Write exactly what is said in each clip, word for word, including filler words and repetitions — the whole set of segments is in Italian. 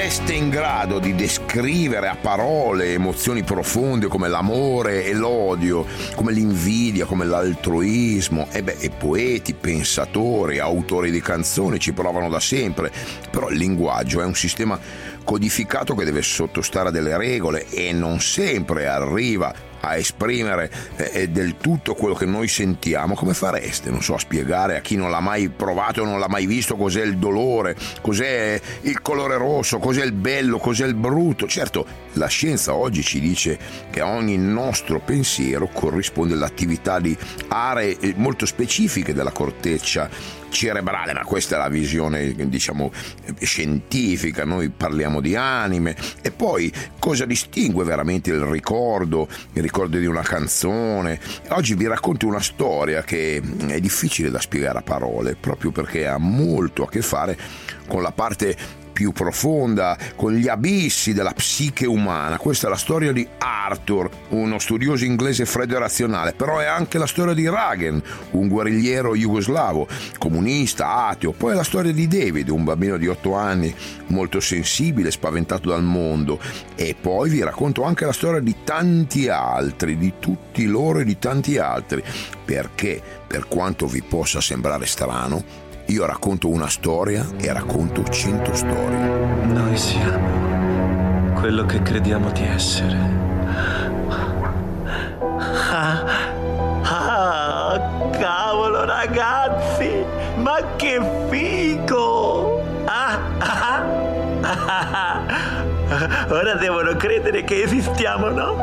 sareste in grado di descrivere a parole emozioni profonde come l'amore e l'odio, come l'invidia, come l'altruismo, e beh, e poeti, pensatori, autori di canzoni ci provano da sempre, però il linguaggio è un sistema codificato che deve sottostare a delle regole e non sempre arriva a esprimere eh, del tutto quello che noi sentiamo. Come fareste, non so, a spiegare a chi non l'ha mai provato o non l'ha mai visto cos'è il dolore, cos'è il colore rosso, cos'è il bello, cos'è il brutto? Certo, la scienza oggi ci dice che a ogni nostro pensiero corrisponde l'attività di aree molto specifiche della corteccia cerebrale, ma questa è la visione, diciamo, scientifica. Noi parliamo di anime. E poi cosa distingue veramente il ricordo, il ricordo di una canzone? Oggi vi racconto una storia che è difficile da spiegare a parole, proprio perché ha molto a che fare con la parte più profonda, con gli abissi della psiche umana. Questa è la storia di Arthur, uno studioso inglese freddo e razionale, però è anche la storia di Ragen, un guerrigliero jugoslavo, comunista, ateo. Poi è la storia di David, un bambino di otto anni, molto sensibile, spaventato dal mondo. E poi vi racconto anche la storia di tanti altri, di tutti loro e di tanti altri, perché, per quanto vi possa sembrare strano, io racconto una storia e racconto cento storie. Noi siamo quello che crediamo di essere. Ah, ah, cavolo ragazzi, ma che figo! Ah, ah, ah, ah. Ora devono credere che esistiamo, no?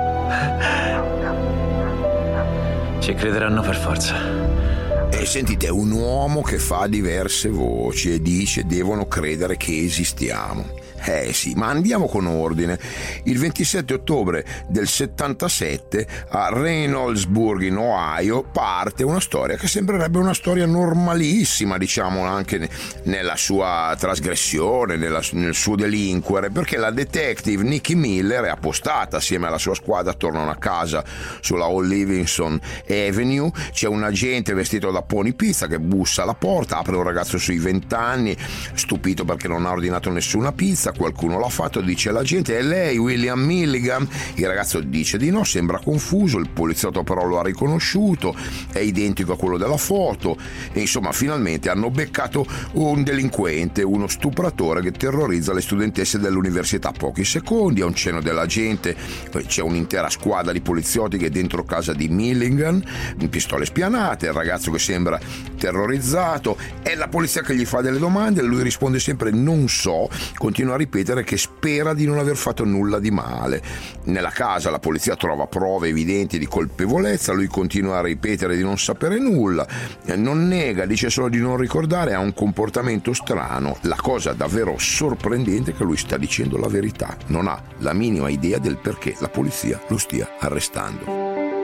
Ci crederanno per forza. E sentite, è un uomo che fa diverse voci e dice: devono credere che esistiamo. Eh sì, ma andiamo con ordine. Il ventisette ottobre del settantasette a Reynoldsburg in Ohio parte una storia che sembrerebbe una storia normalissima, diciamo, anche nella sua trasgressione, nella, nel suo delinquere, perché la detective Nikki Miller è appostata assieme alla sua squadra attorno a una casa sulla Old Livingston Avenue. C'è un agente vestito da Pony Pizza che bussa alla porta, apre un ragazzo sui vent'anni, stupito perché non ha ordinato nessuna pizza. Qualcuno l'ha fatto, dice l'agente: è lei William Milligan? Il ragazzo dice di no, sembra confuso, il poliziotto però lo ha riconosciuto, è identico a quello della foto. E insomma, finalmente hanno beccato un delinquente, uno stupratore che terrorizza le studentesse dell'università. Pochi secondi, a un cenno dell'agente c'è un'intera squadra di poliziotti che è dentro casa di Milligan, pistole spianate, il ragazzo che sembra terrorizzato, è la polizia che gli fa delle domande, lui risponde sempre non so, continua a ripetere che spera di non aver fatto nulla di male. Nella casa la polizia trova prove evidenti di colpevolezza, lui continua a ripetere di non sapere nulla, non nega, dice solo di non ricordare, ha un comportamento strano. La cosa davvero sorprendente è che lui sta dicendo la verità, non ha la minima idea del perché la polizia lo stia arrestando.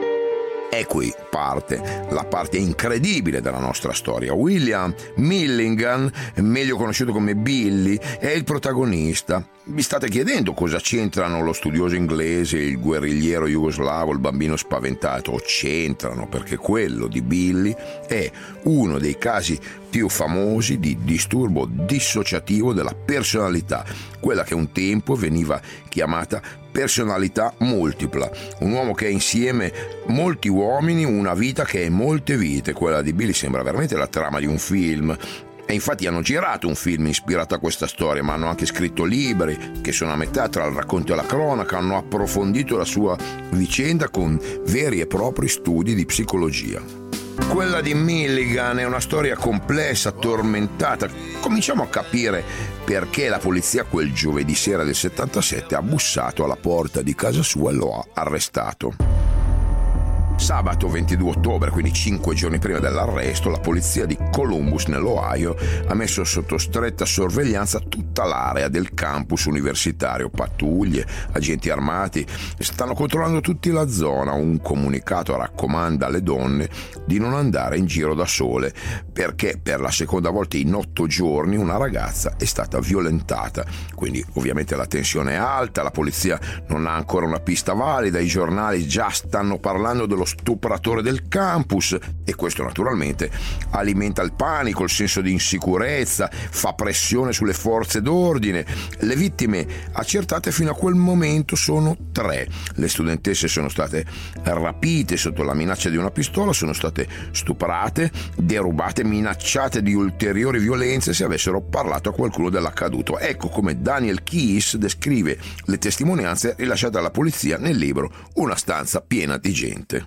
E qui parte la parte incredibile della nostra storia. William Milligan, meglio conosciuto come Billy, è il protagonista. Vi state chiedendo cosa c'entrano lo studioso inglese, il guerrigliero jugoslavo, il bambino spaventato? C'entrano perché quello di Billy è uno dei casi più famosi di disturbo dissociativo della personalità, quella che un tempo veniva chiamata personalità multipla. Un uomo che è insieme molti uomini, una vita che è molte vite. Quella di Billy sembra veramente la trama di un film. E infatti hanno girato un film ispirato a questa storia, ma hanno anche scritto libri che sono a metà tra il racconto e la cronaca, hanno approfondito la sua vicenda con veri e propri studi di psicologia. Quella di Milligan è una storia complessa, tormentata. Cominciamo a capire perché la polizia quel giovedì sera del settantasette ha bussato alla porta di casa sua e lo ha arrestato. Sabato ventidue ottobre, quindi cinque giorni prima dell'arresto, la polizia di Columbus nell'Ohio ha messo sotto stretta sorveglianza tutta l'area del campus universitario. Pattuglie, agenti armati stanno controllando tutti la zona. Un comunicato raccomanda alle donne di non andare in giro da sole perché per la seconda volta in otto giorni una ragazza è stata violentata. Quindi ovviamente la tensione è alta, la polizia non ha ancora una pista valida, i giornali già stanno parlando dello stupratore del campus e questo naturalmente alimenta aumenta il panico, il senso di insicurezza, fa pressione sulle forze d'ordine. Le vittime accertate fino a quel momento sono tre. Le studentesse sono state rapite sotto la minaccia di una pistola, sono state stuprate, derubate, minacciate di ulteriori violenze se avessero parlato a qualcuno dell'accaduto. Ecco come Daniel Keyes descrive le testimonianze rilasciate alla polizia nel libro Una stanza piena di gente.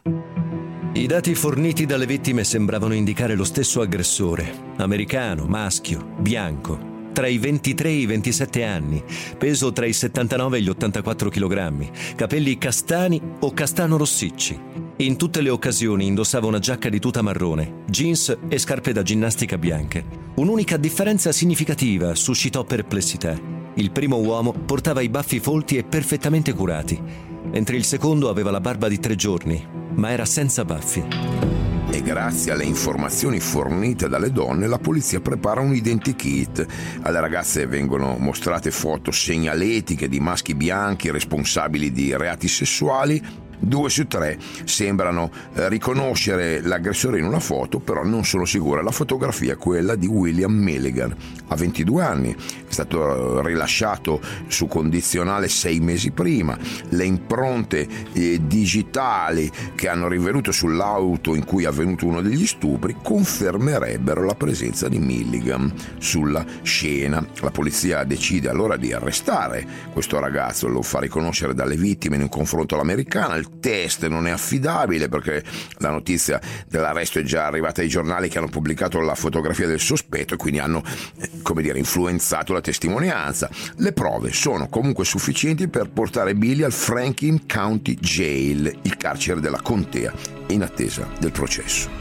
I dati forniti dalle vittime sembravano indicare lo stesso aggressore, americano, maschio, bianco, tra i ventitré e i ventisette anni, peso tra i settantanove e gli ottantaquattro chilogrammi, capelli castani o castano-rossicci. In tutte le occasioni indossava una giacca di tuta marrone, jeans e scarpe da ginnastica bianche. Un'unica differenza significativa suscitò perplessità. Il primo uomo portava i baffi folti e perfettamente curati, mentre il secondo aveva la barba di tre giorni, ma era senza baffi. E grazie alle informazioni fornite dalle donne, la polizia prepara un identikit. Alle ragazze vengono mostrate foto segnaletiche di maschi bianchi responsabili di reati sessuali. Due su tre sembrano eh, riconoscere l'aggressore in una foto, però non sono sicure. La fotografia è quella di William Milligan, ha ventidue anni, è stato rilasciato su condizionale sei mesi prima. Le impronte eh, digitali che hanno rinvenuto sull'auto in cui è avvenuto uno degli stupri confermerebbero la presenza di Milligan sulla scena. La polizia decide allora di arrestare questo ragazzo, lo fa riconoscere dalle vittime in un confronto all'americana. Il test non è affidabile perché la notizia dell'arresto è già arrivata ai giornali che hanno pubblicato la fotografia del sospetto e quindi hanno, eh, come dire, influenzato la testimonianza. Le prove sono comunque sufficienti per portare Billy al Franklin County Jail, il carcere della contea, in attesa del processo.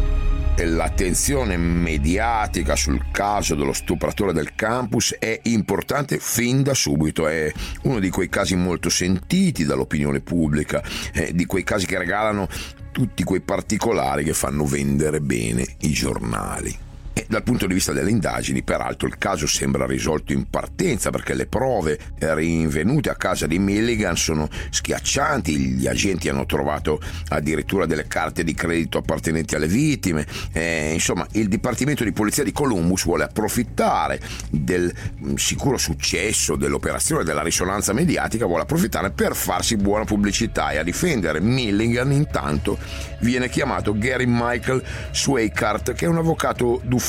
L'attenzione mediatica sul caso dello stupratore del campus è importante fin da subito, è uno di quei casi molto sentiti dall'opinione pubblica, eh, di quei casi che regalano tutti quei particolari che fanno vendere bene i giornali. E dal punto di vista delle indagini, peraltro, il caso sembra risolto in partenza perché le prove rinvenute a casa di Milligan sono schiaccianti. Gli agenti hanno trovato addirittura delle carte di credito appartenenti alle vittime. E, insomma, il Dipartimento di Polizia di Columbus vuole approfittare del sicuro successo dell'operazione, della risonanza mediatica, vuole approfittare per farsi buona pubblicità, e a difendere Milligan intanto viene chiamato Gary Michael Sweikart, che è un avvocato d'ufficio.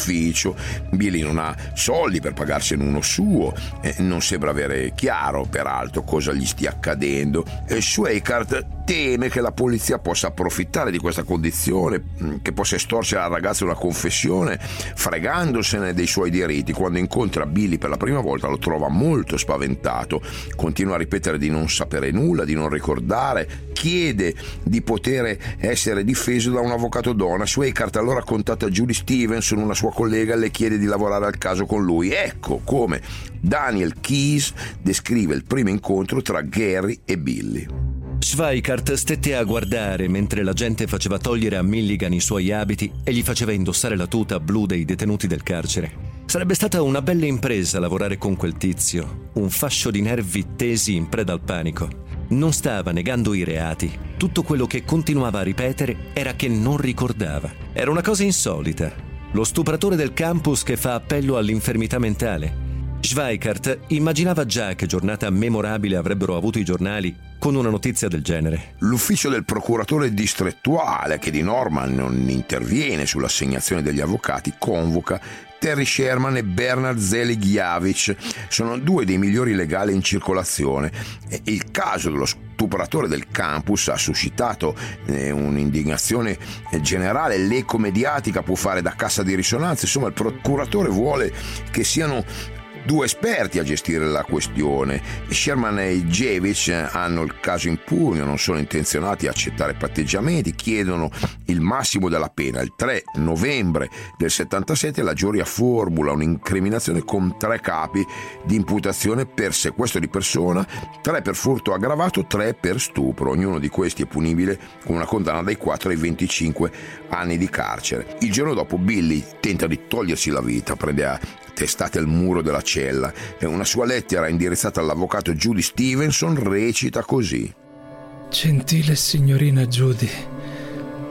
Billy non ha soldi per pagarsene uno suo, eh, non sembra avere chiaro peraltro cosa gli stia accadendo, e Sweikart teme che la polizia possa approfittare di questa condizione, che possa estorcere al ragazzo una confessione fregandosene dei suoi diritti. Quando incontra Billy per la prima volta lo trova molto spaventato, continua a ripetere di non sapere nulla, di non ricordare, chiede di poter essere difeso da un avvocato donna. Sweikart allora contatta Judy Stevenson, una sua collega, e le chiede di lavorare al caso con lui. Ecco come Daniel Keyes descrive il primo incontro tra Gary e Billy. Sweikart stette a guardare mentre la gente faceva togliere a Milligan i suoi abiti e gli faceva indossare la tuta blu dei detenuti del carcere. Sarebbe stata una bella impresa lavorare con quel tizio, un fascio di nervi tesi in preda al panico. Non stava negando i reati. Tutto quello che continuava a ripetere era che non ricordava. Era una cosa insolita. Lo stupratore del campus che fa appello all'infermità mentale. Sweikart immaginava già che giornata memorabile avrebbero avuto i giornali con una notizia del genere. L'ufficio del procuratore distrettuale, che di norma non interviene sull'assegnazione degli avvocati, convoca Terry Sherman e Bernard Zeligiavich. Sono due dei migliori legali in circolazione. Il caso dello stupratore del campus ha suscitato eh, un'indignazione generale. L'eco mediatica può fare da cassa di risonanza. Insomma, il procuratore vuole che siano due esperti a gestire la questione. Sherman e Javich hanno il caso in pugno, non sono intenzionati a accettare patteggiamenti, chiedono il massimo della pena. Il tre novembre del settantasette la giuria formula un'incriminazione con tre capi di imputazione per sequestro di persona, tre per furto aggravato, tre per stupro. Ognuno di questi è punibile con una condanna dai quattro ai venticinque anni di carcere. Il giorno dopo Billy tenta di togliersi la vita, prende a testate al muro della cella, e una sua lettera indirizzata all'avvocato Judy Stevenson recita così: Gentile signorina Judy,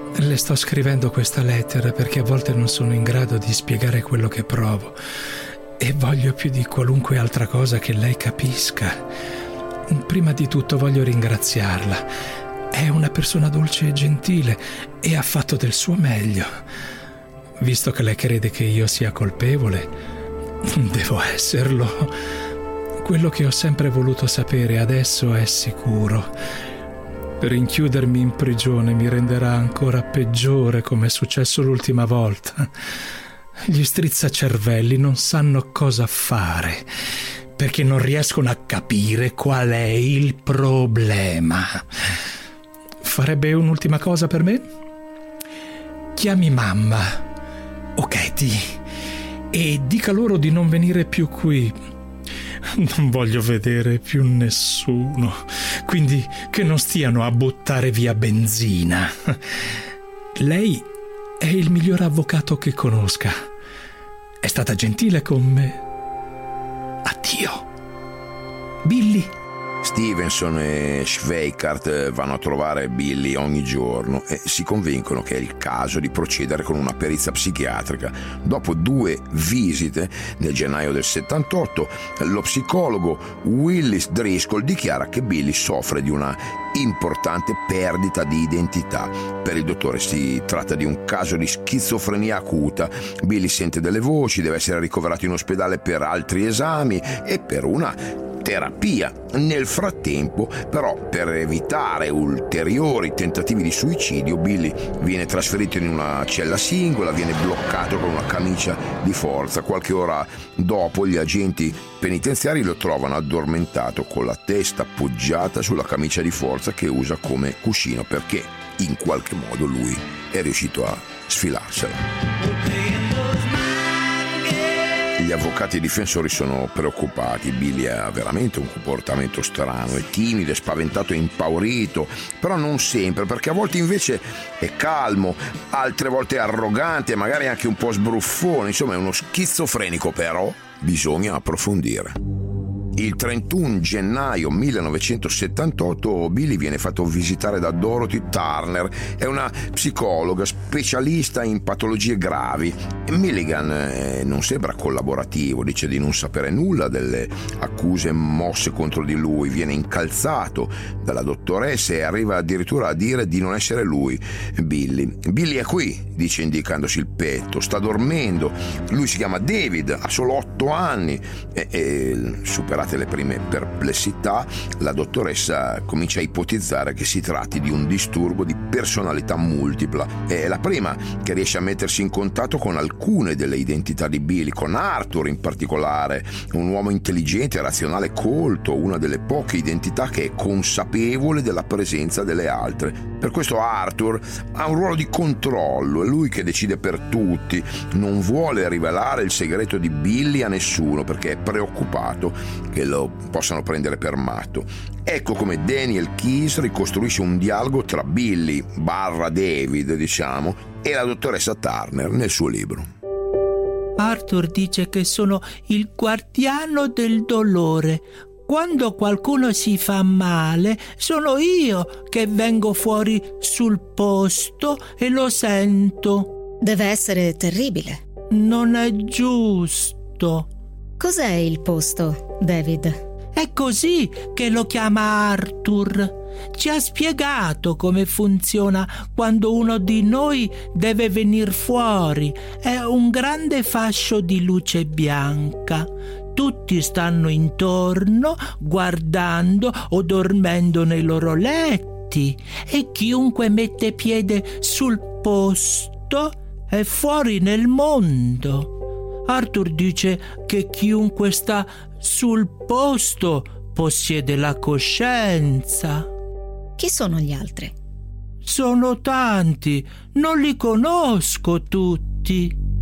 Le sto scrivendo questa lettera perché a volte non sono in grado di spiegare quello che provo e voglio più di qualunque altra cosa che lei capisca. Prima di tutto voglio ringraziarla. È una persona dolce e gentile e ha fatto del suo meglio. Visto che lei crede che io sia colpevole, devo esserlo. Quello che ho sempre voluto sapere adesso è sicuro. Rinchiudermi in prigione mi renderà ancora peggiore, come è successo l'ultima volta. Gli strizzacervelli non sanno cosa fare, perché non riescono a capire qual è il problema. Farebbe un'ultima cosa per me? Chiami mamma o Katie e dica loro di non venire più qui. Non voglio vedere più nessuno, quindi che non stiano a buttare via benzina. Lei è il miglior avvocato che conosca. È stata gentile con me. Addio. Billy. Stevenson e Schweikart vanno a trovare Billy ogni giorno e si convincono che è il caso di procedere con una perizia psichiatrica. Dopo due visite, nel gennaio del settantotto, lo psicologo Willis Driscoll dichiara che Billy soffre di una importante perdita di identità. Per il dottore si tratta di un caso di schizofrenia acuta. Billy sente delle voci, deve essere ricoverato in ospedale per altri esami e per una terapia. Nel frattempo, però, per evitare ulteriori tentativi di suicidio, Billy viene trasferito in una cella singola, viene bloccato con una camicia di forza. Qualche ora dopo gli agenti penitenziari lo trovano addormentato con la testa appoggiata sulla camicia di forza che usa come cuscino, perché in qualche modo lui è riuscito a sfilarsela. Gli avvocati e i difensori sono preoccupati. Billy ha veramente un comportamento strano, è timido, è spaventato e impaurito, però non sempre, perché a volte invece è calmo, altre volte è arrogante e magari anche un po' sbruffone. Insomma, è uno schizofrenico, però bisogna approfondire. Il trentuno gennaio millenovecentosettantotto Billy viene fatto visitare da Dorothy Turner, è una psicologa specialista in patologie gravi. Milligan eh, non sembra collaborativo, dice di non sapere nulla delle accuse mosse contro di lui, viene incalzato dalla dottoressa e arriva addirittura a dire di non essere lui Billy. Billy è qui, dice indicandosi il petto, sta dormendo, lui si chiama David, ha solo otto anni e, e superato le prime perplessità, la dottoressa comincia a ipotizzare che si tratti di un disturbo di personalità multipla. È la prima che riesce a mettersi in contatto con alcune delle identità di Billy, con Arthur in particolare, un uomo intelligente, razionale, colto, una delle poche identità che è consapevole della presenza delle altre. Per questo Arthur ha un ruolo di controllo, è lui che decide per tutti, non vuole rivelare il segreto di Billy a nessuno perché è preoccupato che lo possano prendere per matto. Ecco come Daniel Keyes ricostruisce un dialogo tra Billy barra David, diciamo, e la dottoressa Turner nel suo libro. Arthur dice che sono il guardiano del dolore. Quando qualcuno si fa male, sono io che vengo fuori sul posto e lo sento. Deve essere terribile. Non è giusto. Cos'è il posto, David? È così che lo chiama Arthur. Ci ha spiegato come funziona quando uno di noi deve venir fuori. È un grande fascio di luce bianca. Tutti stanno intorno, guardando o dormendo nei loro letti, e chiunque mette piede sul posto è fuori nel mondo. Arthur dice che chiunque sta sul posto possiede la coscienza. Chi sono gli altri? Sono tanti, non li conosco tutti.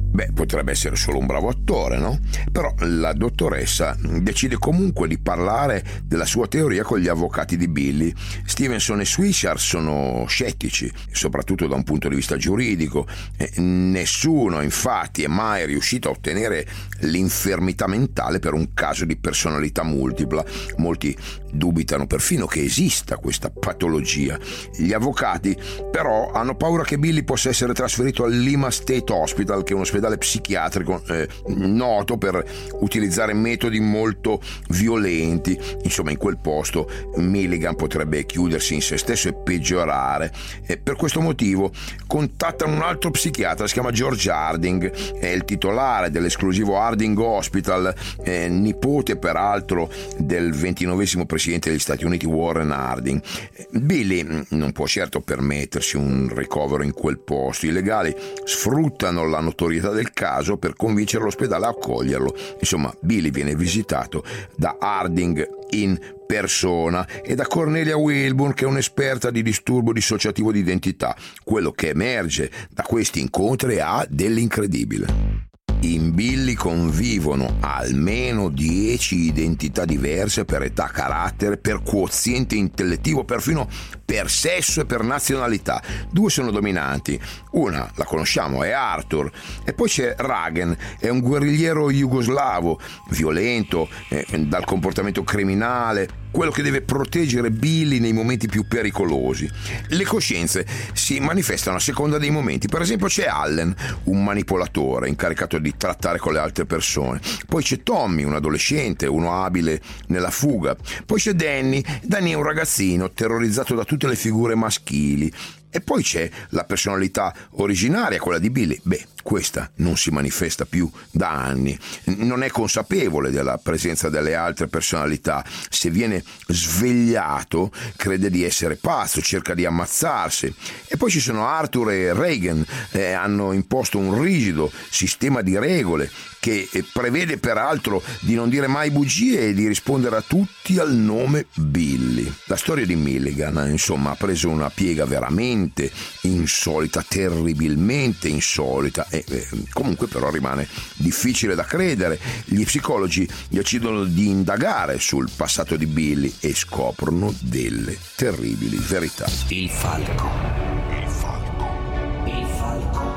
Beh, potrebbe essere solo un bravo attore, no? Però la dottoressa decide comunque di parlare della sua teoria con gli avvocati di Billy. Stevenson e Swisher sono scettici, soprattutto da un punto di vista giuridico. Eh, nessuno, infatti, è mai riuscito a ottenere l'infermità mentale per un caso di personalità multipla. Molti dubitano perfino che esista questa patologia. Gli avvocati, però, hanno paura che Billy possa essere trasferito al Lima State Hospital, che è un ospedale psichiatrico eh, noto per utilizzare metodi molto violenti. Insomma, in quel posto Milligan potrebbe chiudersi in se stesso e peggiorare. E per questo motivo contattano un altro psichiatra, si chiama George Harding, è il titolare dell'esclusivo Harding Hospital, eh, nipote peraltro del ventinovesimo presidente degli Stati Uniti Warren Harding. Billy non può certo permettersi un ricovero in quel posto. I legali sfruttano la notorietà del caso per convincere l'ospedale a accoglierlo. Insomma, Billy viene visitato da Harding in persona e da Cornelia Wilburn, che è un'esperta di disturbo dissociativo di identità. Quello che emerge da questi incontri ha dell'incredibile. In Billy convivono almeno dieci identità diverse per età, carattere, per quoziente intellettivo, perfino per sesso e per nazionalità. Due sono dominanti. Una, la conosciamo, è Arthur, e poi c'è Ragen, è un guerrigliero jugoslavo, violento, eh, dal comportamento criminale, quello che deve proteggere Billy nei momenti più pericolosi. Le coscienze si manifestano a seconda dei momenti. Per esempio c'è Allen, un manipolatore incaricato di trattare con le altre persone. Poi c'è Tommy, un adolescente, uno abile nella fuga. Poi c'è Danny. Danny è un ragazzino terrorizzato da tutte le figure maschili. E poi c'è la personalità originaria, quella di Billy. Beh, questa non si manifesta più da anni, non è consapevole della presenza delle altre personalità. Se viene svegliato crede di essere pazzo, cerca di ammazzarsi. E poi ci sono Arthur e Reagan, eh, hanno imposto un rigido sistema di regole che prevede peraltro di non dire mai bugie e di rispondere a tutti al nome Billy. La storia di Milligan, insomma, ha preso una piega veramente insolita, terribilmente insolita, e eh, comunque però rimane difficile da credere. Gli psicologi decidono di indagare sul passato di Billy e scoprono delle terribili verità. Il falco. Il falco. Il falco.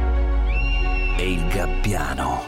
E il gabbiano.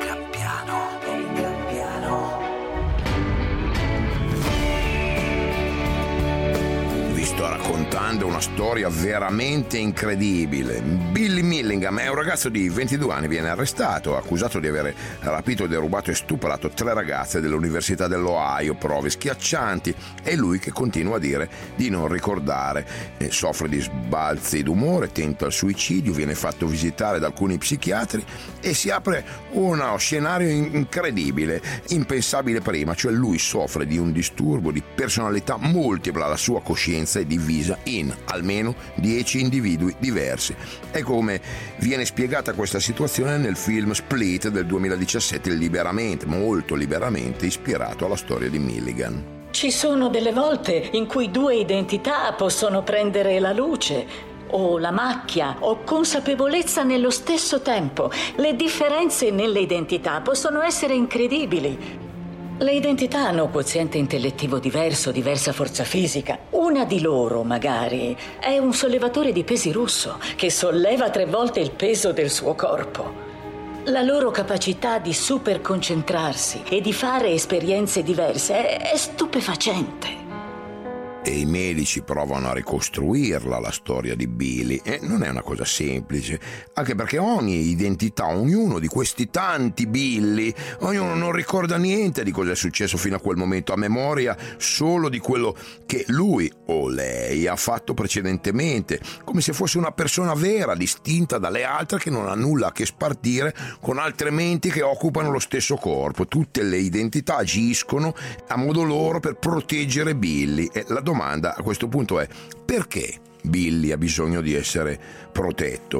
Sto raccontando una storia veramente incredibile. Billy Milligan è un ragazzo di ventidue anni, viene arrestato, accusato di aver rapito, derubato e stuprato tre ragazze dell'Università dell'Ohio, prove schiaccianti. È lui che continua a dire di non ricordare. E soffre di sbalzi d'umore, tenta il suicidio, viene fatto visitare da alcuni psichiatri e si apre uno scenario incredibile, impensabile prima, cioè lui soffre di un disturbo di personalità multipla, la sua coscienza è divisa in almeno dieci individui diversi. E come viene spiegata questa situazione nel film Split del duemiladiciassette, liberamente, molto liberamente ispirato alla storia di Milligan. Ci sono delle volte in cui due identità possono prendere la luce o la macchia o consapevolezza nello stesso tempo. Le differenze nelle identità possono essere incredibili. Le identità hanno quoziente intellettivo diverso, diversa forza fisica. Una di loro, magari, è un sollevatore di pesi russo che solleva tre volte il peso del suo corpo. La loro capacità di superconcentrarsi e di fare esperienze diverse è, è stupefacente. E i medici provano a ricostruirla, la storia di Billy, e non è una cosa semplice, anche perché ogni identità, ognuno di questi tanti Billy, ognuno non ricorda niente di cosa è successo fino a quel momento, a memoria solo di quello che lui o lei ha fatto precedentemente, come se fosse una persona vera, distinta dalle altre, che non ha nulla a che spartire con altre menti che occupano lo stesso corpo. Tutte le identità agiscono a modo loro per proteggere Billy, e la domanda domanda a questo punto è: perché Billy ha bisogno di essere protetto?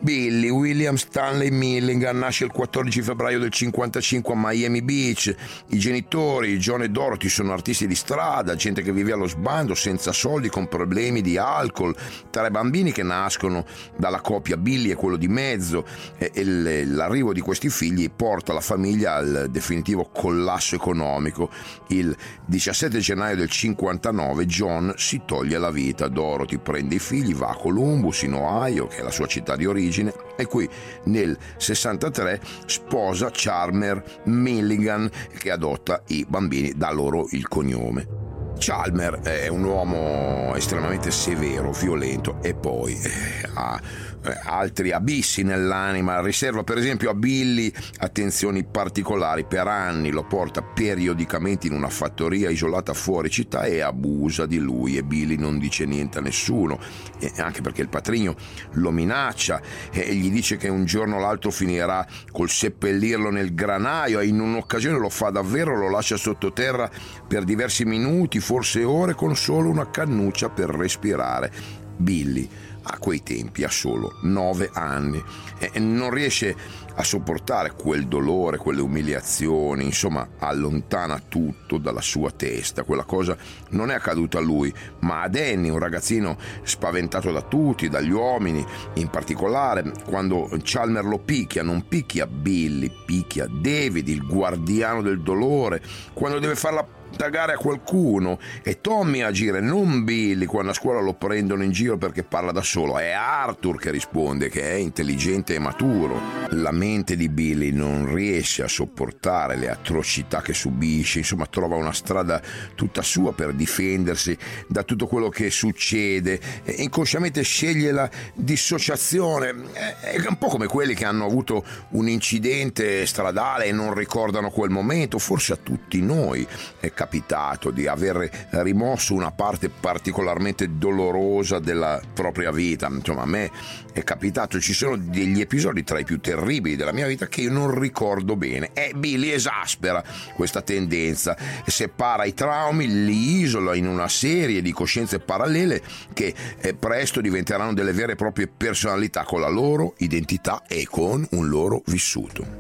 Billy William Stanley Milligan nasce il quattordici febbraio del cinquantacinque a Miami Beach. I genitori, John e Dorothy, sono artisti di strada, gente che vive allo sbando, senza soldi, con problemi di alcol. Tre bambini che nascono dalla coppia. Billy è quello di mezzo e, e l'arrivo di questi figli porta la famiglia al definitivo collasso economico. Il diciassette gennaio del cinquantanove John si toglie la vita. Dorothy prende i figli, va a Columbus in Ohio, che è la sua città di origine, e qui nel sessantatré sposa Chalmer Milligan, che adotta i bambini, dà loro il cognome. Chalmer è un uomo estremamente severo, violento e poi eh, ha eh, altri abissi nell'anima. Riserva per esempio a Billy attenzioni particolari. Per anni lo porta periodicamente in una fattoria isolata fuori città e abusa di lui, e Billy non dice niente a nessuno, eh, anche perché il patrigno lo minaccia e gli dice che un giorno o l'altro finirà col seppellirlo nel granaio, e in un'occasione lo fa davvero, lo lascia sottoterra per diversi minuti, forse ore, con solo una cannuccia per respirare. Billy a quei tempi ha solo nove anni e non riesce a sopportare quel dolore, quelle umiliazioni, insomma allontana tutto dalla sua testa. Quella cosa non è accaduta a lui, ma a Danny, un ragazzino spaventato da tutti, dagli uomini in particolare. Quando Chalmer lo picchia, non picchia Billy, picchia David, il guardiano del dolore. Quando deve farla pagare a qualcuno è Tommy a agire, non Billy. Quando a scuola lo prendono in giro perché parla da solo, è Arthur che risponde, che è intelligente e maturo. La mente di Billy non riesce a sopportare le atrocità che subisce, insomma trova una strada tutta sua per difendersi da tutto quello che succede e inconsciamente sceglie la dissociazione. È un po' come quelli che hanno avuto un incidente stradale e non ricordano quel momento. Forse a tutti noi è capitato di aver rimosso una parte particolarmente dolorosa della propria vita. Insomma, a me è capitato, ci sono degli episodi tra i più terribili della mia vita che io non ricordo bene, e Billy esaspera questa tendenza, separa i traumi, li isola in una serie di coscienze parallele che eh, presto diventeranno delle vere e proprie personalità, con la loro identità e con un loro vissuto.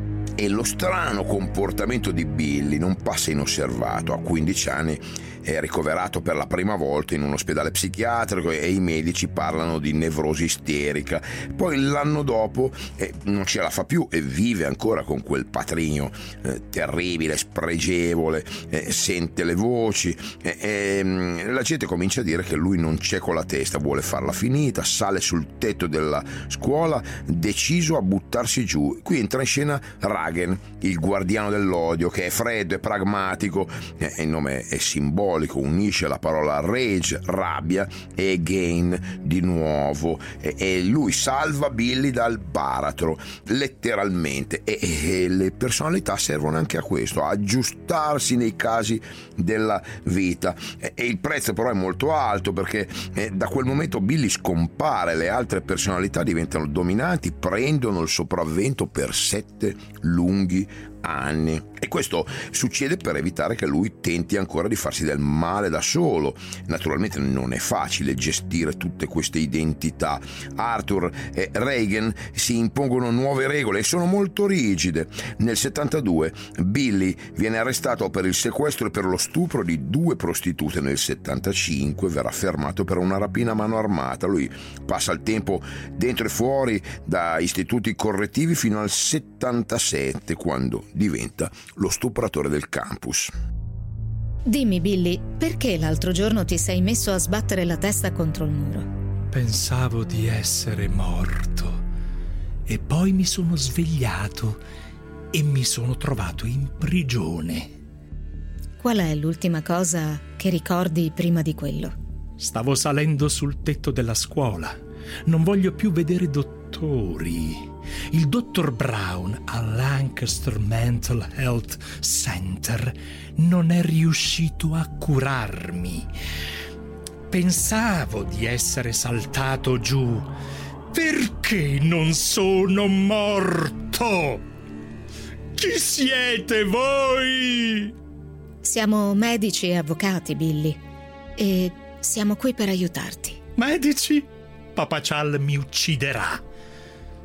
E lo strano comportamento di Billy non passa inosservato. A quindici anni è ricoverato per la prima volta in un ospedale psichiatrico e i medici parlano di nevrosi isterica. Poi l'anno dopo eh, non ce la fa più e vive ancora con quel patrigno eh, terribile, spregevole, eh, sente le voci, eh, eh, la gente comincia a dire che lui non c'è con la testa, vuole farla finita, sale sul tetto della scuola deciso a buttarsi giù. Qui entra in scena Ragen, il guardiano dell'odio, che è freddo e pragmatico, eh, il nome è simbolico, unisce la parola rage, rabbia, e again, di nuovo, e, e lui salva Billy dal baratro, letteralmente, e, e le personalità servono anche a questo, a aggiustarsi nei casi della vita, e, e il prezzo però è molto alto, perché eh, da quel momento Billy scompare, le altre personalità diventano dominanti, prendono il sopravvento per sette lunghi anni, e questo succede per evitare che lui tenti ancora di farsi del male da solo. Naturalmente non è facile gestire tutte queste identità. Arthur e Reagan si impongono nuove regole e sono molto rigide. Nel settantadue Billy viene arrestato per il sequestro e per lo stupro di due prostitute. Nel settantacinque verrà fermato per una rapina a mano armata. Lui passa il tempo dentro e fuori da istituti correttivi fino al settantasette, quando diventa lo stupratore del campus. Dimmi, Billy, perché l'altro giorno ti sei messo a sbattere la testa contro il muro? Pensavo di essere morto e poi mi sono svegliato e mi sono trovato in prigione. Qual è l'ultima cosa che ricordi prima di quello? Stavo salendo sul tetto della scuola. Non voglio più vedere dottori. Il dottor Brown al Lancaster Mental Health Center non è riuscito a curarmi. Pensavo di essere saltato giù. Perché non sono morto? Chi siete voi? Siamo medici e avvocati, Billy, e siamo qui per aiutarti. Medici? Papà Chal mi ucciderà.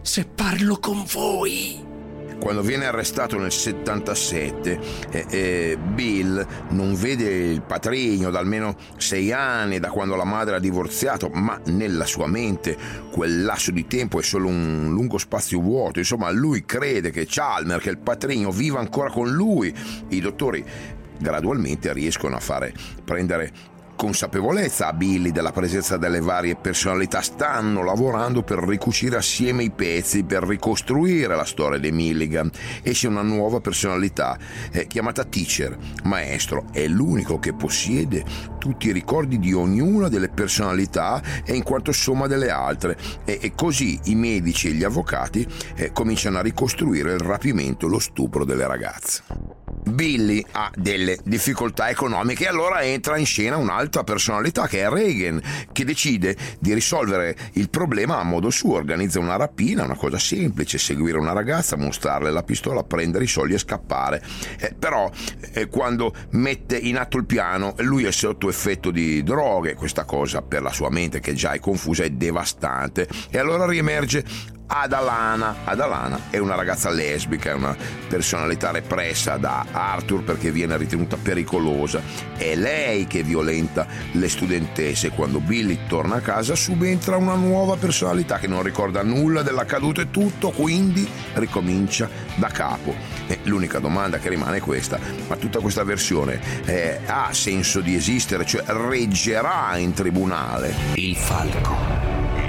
se parlo con voi. Quando viene arrestato nel settantasette, eh, eh, Bill non vede il patrigno da almeno sei anni, da quando la madre ha divorziato, ma nella sua mente quel lasso di tempo è solo un lungo spazio vuoto. Insomma, lui crede che Chalmers, che il patrigno, viva ancora con lui. I dottori gradualmente riescono a fare prendere consapevolezza a Billy della presenza delle varie personalità. Stanno lavorando per ricucire assieme i pezzi, per ricostruire la storia di Milligan. Esce una nuova personalità eh, chiamata Teacher, maestro. È l'unico che possiede tutti i ricordi di ognuna delle personalità e in quanto somma delle altre, e, e così i medici e gli avvocati eh, cominciano a ricostruire il rapimento e lo stupro delle ragazze. Billy ha delle difficoltà economiche e allora entra in scena un'altra personalità, che è Regan, che decide di risolvere il problema a modo suo. Organizza una rapina, una cosa semplice: seguire una ragazza, mostrarle la pistola, prendere i soldi e scappare. Eh, però eh, quando mette in atto il piano, lui è sotto effetto di droghe. Questa cosa per la sua mente, che già è confusa, è devastante, e allora riemerge Adalana. Adalana è una ragazza lesbica, è una personalità repressa da Arthur perché viene ritenuta pericolosa. È lei che violenta le studentesse. Quando Billy torna a casa subentra una nuova personalità che non ricorda nulla dell'accaduto e tutto quindi ricomincia da capo. E l'unica domanda che rimane è questa: ma tutta questa versione eh, ha senso di esistere? Cioè reggerà in tribunale? Il falco.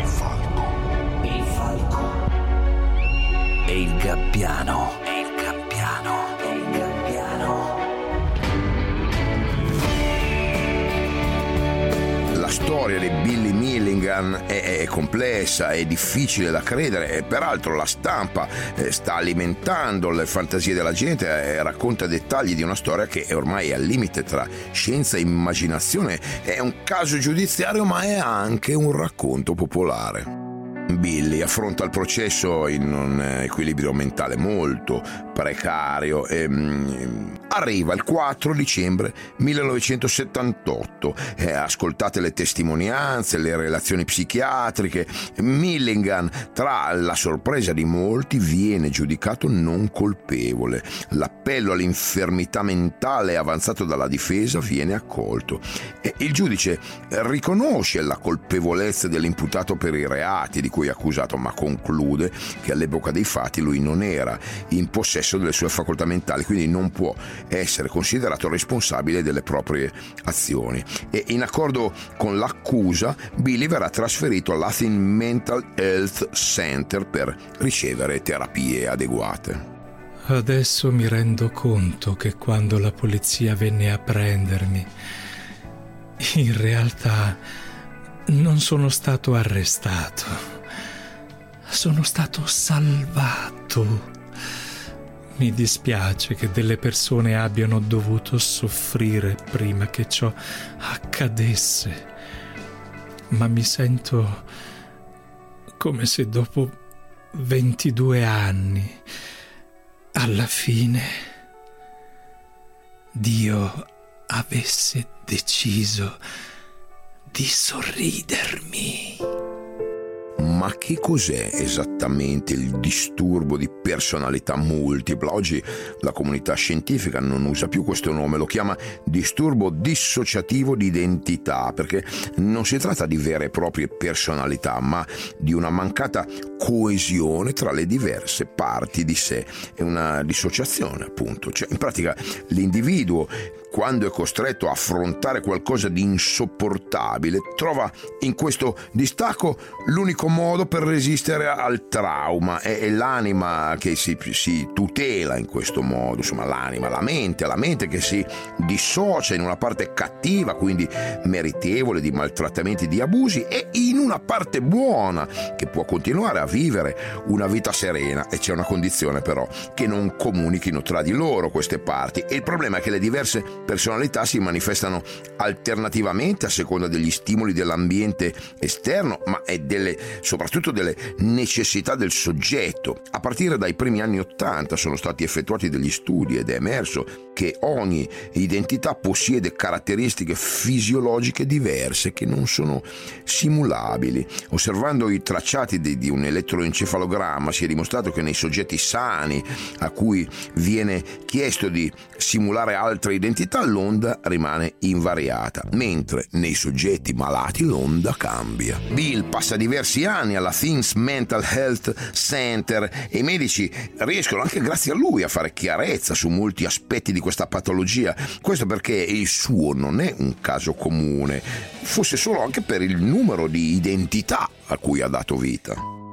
E il gabbiano. E il gabbiano. E il gabbiano. La storia di Billy Milligan è, è complessa, è difficile da credere, e peraltro la stampa eh, sta alimentando le fantasie della gente e racconta dettagli di una storia che è ormai al limite tra scienza e immaginazione. È un caso giudiziario, ma è anche un racconto popolare. Billy affronta il processo in un equilibrio mentale molto precario e um, arriva il quattro dicembre millenovecentosettantotto. Eh, ascoltate le testimonianze, le relazioni psichiatriche. Milligan, tra la sorpresa di molti, viene giudicato non colpevole. L'appello all'infermità mentale avanzato dalla difesa viene accolto e il giudice riconosce la colpevolezza dell'imputato per i reati di cui è accusato, ma conclude che all'epoca dei fatti lui non era in possesso delle sue facoltà mentali, quindi non può essere considerato responsabile delle proprie azioni. E in accordo con l'accusa, Billy verrà trasferito all'Athens Mental Health Center per ricevere terapie adeguate. Adesso mi rendo conto che quando la polizia venne a prendermi, in realtà non sono stato arrestato. Sono stato salvato. Mi dispiace che delle persone abbiano dovuto soffrire prima che ciò accadesse, ma mi sento come se dopo ventidue anni, alla fine, Dio avesse deciso di sorridermi. Ma che cos'è esattamente il disturbo di personalità multipla? Oggi la comunità scientifica non usa più questo nome, lo chiama disturbo dissociativo di identità, perché non si tratta di vere e proprie personalità, ma di una mancata coesione tra le diverse parti di sé. È una dissociazione, appunto. Cioè, in pratica, l'individuo, quando è costretto a affrontare qualcosa di insopportabile, trova in questo distacco l'unico modo per resistere al trauma. È l'anima che si, si tutela in questo modo, insomma l'anima, la mente, la mente che si dissocia in una parte cattiva, quindi meritevole di maltrattamenti e di abusi, e in una parte buona che può continuare a vivere una vita serena. E c'è una condizione però: che non comunichino tra di loro queste parti. E il problema è che le diverse personalità si manifestano alternativamente a seconda degli stimoli dell'ambiente esterno, ma è delle, soprattutto delle necessità del soggetto. A partire dai primi anni Ottanta sono stati effettuati degli studi ed è emerso che ogni identità possiede caratteristiche fisiologiche diverse che non sono simulabili. Osservando i tracciati di, di un elettroencefalogramma si è dimostrato che nei soggetti sani a cui viene chiesto di simulare altre identità l'onda rimane invariata, mentre nei soggetti malati l'onda cambia. Bill passa diversi anni alla Things Mental Health Center e i medici riescono anche grazie a lui a fare chiarezza su molti aspetti di questa patologia. Questo perché il suo non è un caso comune, fosse solo anche per il numero di identità a cui ha dato vita.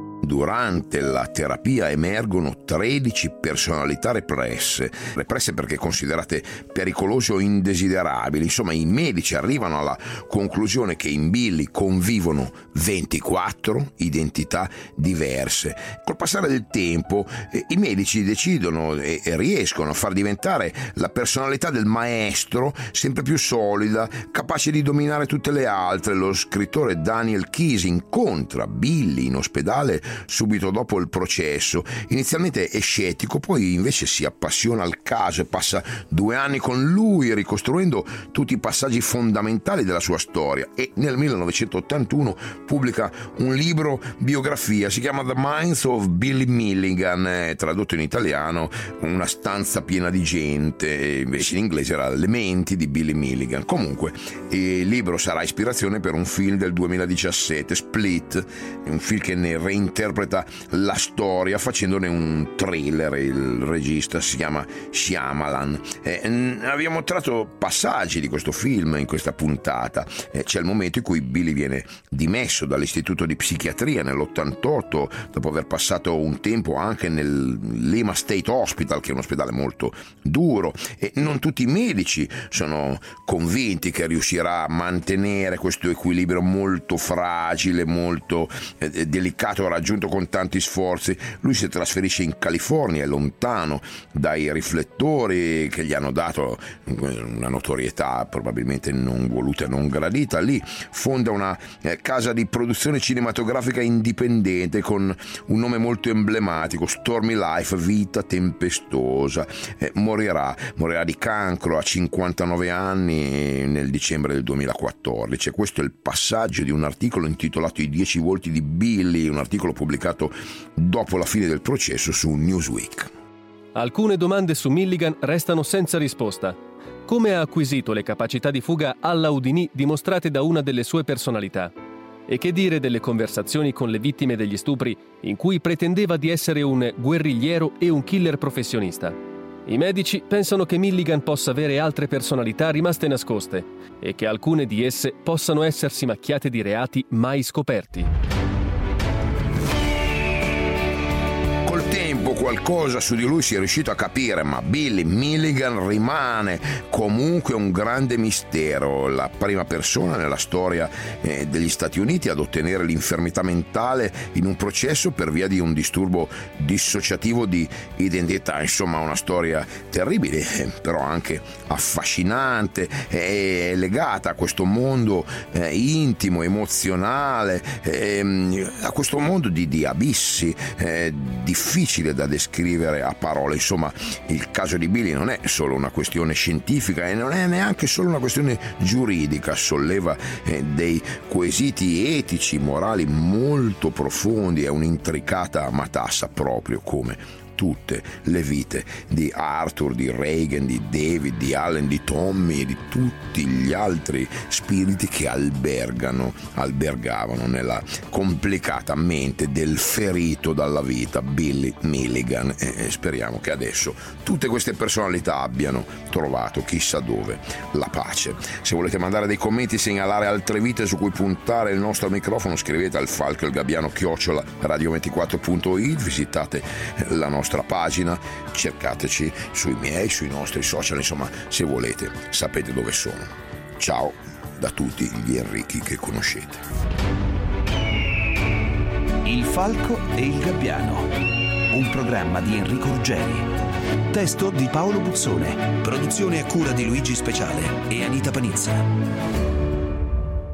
Durante la terapia emergono tredici personalità represse, represse perché considerate pericolose o indesiderabili. Insomma, i medici arrivano alla conclusione che in Billy convivono ventiquattro identità diverse. Col passare del tempo eh, i medici decidono e, e riescono a far diventare la personalità del maestro sempre più solida, capace di dominare tutte le altre. Lo scrittore Daniel Keyes incontra Billy in ospedale subito dopo il processo. Inizialmente è scettico, poi invece si appassiona al caso e passa due anni con lui ricostruendo tutti i passaggi fondamentali della sua storia, e nel millenovecentottantuno pubblica un libro biografia, si chiama The Minds of Billy Milligan, eh, tradotto in italiano Una stanza piena di gente, invece in inglese era Le menti di Billy Milligan. Comunque il libro sarà ispirazione per un film del duemiladiciassette, Split, un film che ne reinterpreta la storia facendone un thriller. Il regista si chiama Shyamalan. Eh, abbiamo tratto passaggi di questo film in questa puntata. Eh, c'è il momento in cui Billy viene dimesso dall'istituto di psichiatria nell'ottantotto dopo aver passato un tempo anche nel Lima State Hospital, che è un ospedale molto duro, e non tutti i medici sono convinti che riuscirà a mantenere questo equilibrio molto fragile, molto eh, delicato raggiunto con tanti sforzi. Lui si trasferisce in California, è lontano dai riflettori che gli hanno dato una notorietà probabilmente non voluta e non gradita. Lì fonda una eh, casa di produzione cinematografica indipendente con un nome molto emblematico, Stormy Life, vita tempestosa. Eh, morirà, morirà di cancro a cinquantanove anni nel dicembre del duemilaquattordici. Questo è il passaggio di un articolo intitolato I dieci volti di Billy, un articolo pubblicato dopo la fine del processo su Newsweek. Alcune domande su Milligan restano senza risposta. Come ha acquisito le capacità di fuga alla Houdini dimostrate da una delle sue personalità? E che dire delle conversazioni con le vittime degli stupri in cui pretendeva di essere un guerrigliero e un killer professionista? I medici pensano che Milligan possa avere altre personalità rimaste nascoste e che alcune di esse possano essersi macchiate di reati mai scoperti. Col tempo qualcosa su di lui si è riuscito a capire, ma Billy Milligan rimane comunque un grande mistero, la prima persona nella storia eh, degli Stati Uniti ad ottenere l'infermità mentale in un processo per via di un disturbo dissociativo di identità. Insomma, una storia terribile, eh, però anche affascinante, è eh, legata a questo mondo eh, intimo, emozionale, eh, a questo mondo di, di abissi, eh, difficile da descrivere a parole. Insomma, il caso di Billy non è solo una questione scientifica e non è neanche solo una questione giuridica, solleva eh, dei quesiti etici, morali molto profondi, è un'intricata matassa, proprio come tutte le vite di Arthur, di Reagan, di David, di Allen, di Tommy e di tutti gli altri spiriti che albergano, albergavano nella complicata mente del ferito dalla vita Billy Milligan. E speriamo che adesso tutte queste personalità abbiano trovato chissà dove la pace. Se volete mandare dei commenti, segnalare altre vite su cui puntare il nostro microfono, scrivete al falco il gabbiano chiocciola radio ventiquattro punto it, visitate la nostra pagina, cercateci sui miei, sui nostri social, insomma, se volete sapete dove sono. Ciao da tutti gli Enrichi che conoscete. Il falco e il gabbiano, un programma di Enrico Ruggeri. Testo di Paolo Buzzone. Produzione a cura di Luigi Speciale e Anita Panizza.